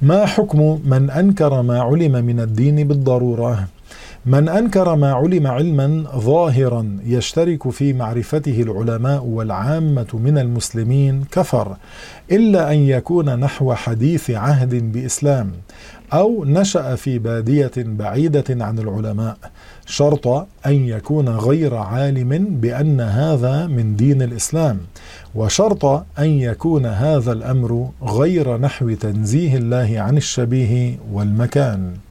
ما حكم من أنكر ما علم من الدين بالضرورة؟ من أنكر ما علم علما ظاهرا يشترك في معرفته العلماء والعامة من المسلمين كفر، إلا أن يكون نحو حديث عهد بإسلام، أو نشأ في بادية بعيدة عن العلماء، شرط أن يكون غير عالم بأن هذا من دين الإسلام، وشرط أن يكون هذا الأمر غير نحو تنزيه الله عن الشبيه والمكان.